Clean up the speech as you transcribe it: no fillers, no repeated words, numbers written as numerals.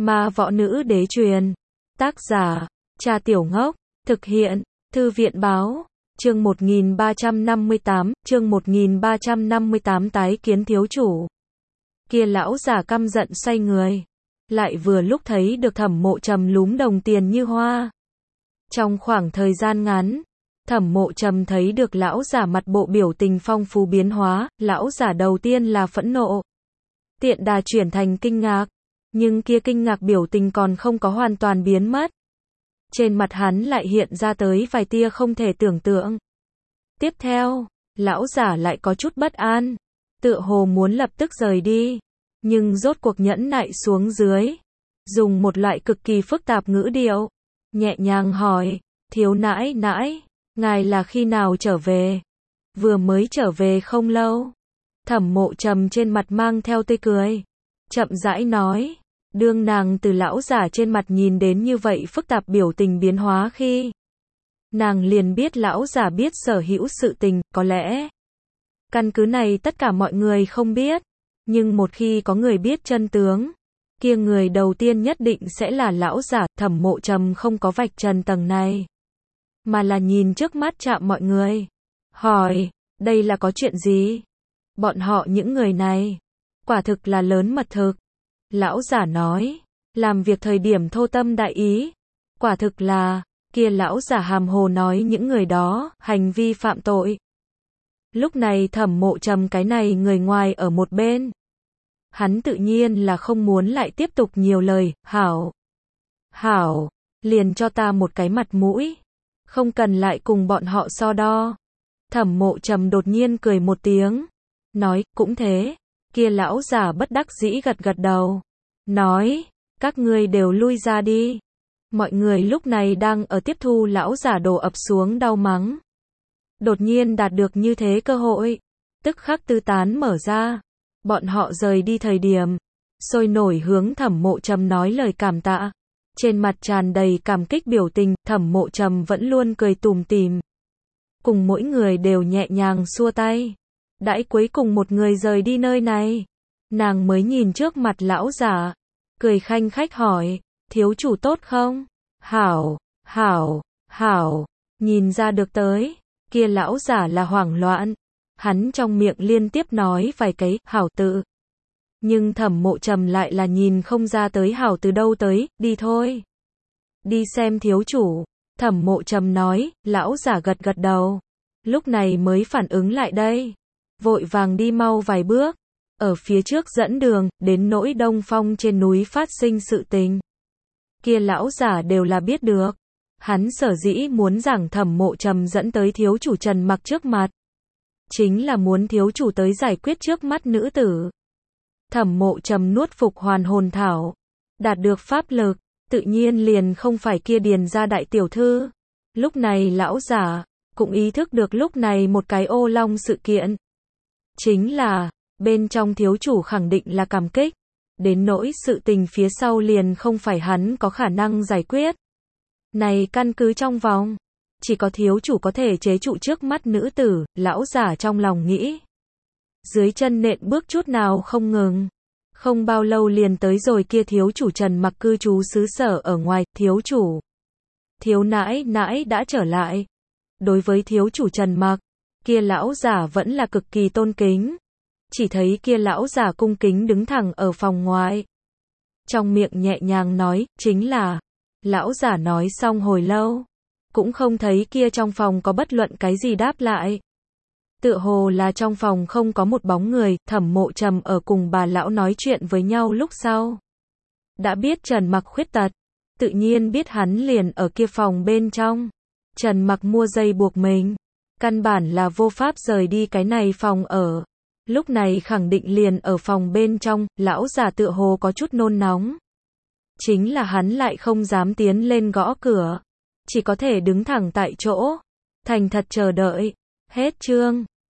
Ma võ nữ đế truyền. Tác giả, Cha Tiểu Ngốc. Thực hiện, Thư viện báo. Chương 1358 tái kiến thiếu chủ. Kia lão giả căm giận xoay người. Lại vừa lúc thấy được Thẩm Mộ Trầm lúm đồng tiền như hoa. Trong khoảng thời gian ngắn, Thẩm Mộ Trầm thấy được lão giả mặt bộ biểu tình phong phú biến hóa, lão giả đầu tiên là phẫn nộ. Tiện đà chuyển thành kinh ngạc. Nhưng kia kinh ngạc biểu tình còn không có hoàn toàn biến mất. Trên mặt hắn lại hiện ra tới vài tia không thể tưởng tượng. Tiếp theo, lão giả lại có chút bất an, tựa hồ muốn lập tức rời đi, nhưng rốt cuộc nhẫn nại xuống dưới, dùng một loại cực kỳ phức tạp ngữ điệu, nhẹ nhàng hỏi, thiếu nãi nãi, ngài là khi nào trở về? Vừa mới trở về không lâu. Thẩm Mộ Trầm trên mặt mang theo tươi cười, chậm rãi nói, đương nàng từ lão giả trên mặt nhìn đến như vậy phức tạp biểu tình biến hóa khi nàng liền biết lão giả biết sở hữu sự tình, có lẽ căn cứ này tất cả mọi người không biết, nhưng một khi có người biết chân tướng, kia người đầu tiên nhất định sẽ là lão giả. Thẩm Mộ Trầm không có vạch trần tầng này, mà là nhìn trước mắt chạm mọi người, hỏi, đây là có chuyện gì? Bọn họ những người này, quả thực là lớn mật thực. Lão giả nói, làm việc thời điểm thô tâm đại ý, quả thực là, kia lão giả hàm hồ nói những người đó, hành vi phạm tội. Lúc này Thẩm Mộ Trầm cái này người ngoài ở một bên. Hắn tự nhiên là không muốn lại tiếp tục nhiều lời, hảo, liền cho ta một cái mặt mũi, không cần lại cùng bọn họ so đo. Thẩm Mộ Trầm đột nhiên cười một tiếng, nói, cũng thế. Kia lão giả bất đắc dĩ gật gật đầu, nói, các ngươi đều lui ra đi. Mọi người lúc này đang ở tiếp thu lão giả đổ ập xuống đau mắng. Đột nhiên đạt được như thế cơ hội, tức khắc tư tán mở ra. Bọn họ rời đi thời điểm, sôi nổi hướng Thẩm Mộ Trầm nói lời cảm tạ. Trên mặt tràn đầy cảm kích biểu tình, Thẩm Mộ Trầm vẫn luôn cười tủm tỉm. Cùng mỗi người đều nhẹ nhàng xua tay. Đãi cuối cùng một người rời đi nơi này, nàng mới nhìn trước mặt lão giả, cười khanh khách hỏi, thiếu chủ tốt không? Hảo, nhìn ra được tới, kia lão giả là hoảng loạn, hắn trong miệng liên tiếp nói vài cái, hảo tự. Nhưng Thẩm Mộ Trầm lại là nhìn không ra tới hảo từ đâu tới, đi thôi. Đi xem thiếu chủ, Thẩm Mộ Trầm nói, lão giả gật gật đầu, lúc này mới phản ứng lại đây. Vội vàng đi mau vài bước, ở phía trước dẫn đường, đến nỗi Đông Phong trên núi phát sinh sự tình. Kia lão giả đều là biết được. Hắn sở dĩ muốn rằng Thẩm Mộ Trầm dẫn tới thiếu chủ Trần Mặc trước mặt, chính là muốn thiếu chủ tới giải quyết trước mắt nữ tử. Thẩm Mộ Trầm nuốt phục hoàn hồn thảo, đạt được pháp lực, tự nhiên liền không phải kia điền ra đại tiểu thư. Lúc này lão giả cũng ý thức được lúc này một cái ô long sự kiện. Chính là, bên trong thiếu chủ khẳng định là cảm kích, đến nỗi sự tình phía sau liền không phải hắn có khả năng giải quyết. Này căn cứ trong vòng, chỉ có thiếu chủ có thể chế trụ trước mắt nữ tử, lão giả trong lòng nghĩ. Dưới chân nện bước chút nào không ngừng. Không bao lâu liền tới rồi kia thiếu chủ Trần Mặc cư trú xứ sở ở ngoài, thiếu chủ. Thiếu nãi nãi đã trở lại. Đối với thiếu chủ Trần Mặc, kia lão giả vẫn là cực kỳ tôn kính. Chỉ thấy kia lão giả cung kính đứng thẳng ở phòng ngoài. Trong miệng nhẹ nhàng nói, chính là. Lão giả nói xong hồi lâu, cũng không thấy kia trong phòng có bất luận cái gì đáp lại. Tựa hồ là trong phòng không có một bóng người. Thẩm Mộ Trầm ở cùng bà lão nói chuyện với nhau lúc sau. Đã biết Trần Mặc khuyết tật, tự nhiên biết hắn liền ở kia phòng bên trong. Trần Mặc mua dây buộc mình, căn bản là vô pháp rời đi cái này phòng ở. Lúc này khẳng định liền ở phòng bên trong, lão giả tựa hồ có chút nôn nóng. Chính là hắn lại không dám tiến lên gõ cửa, chỉ có thể đứng thẳng tại chỗ, thành thật chờ đợi. Hết chương.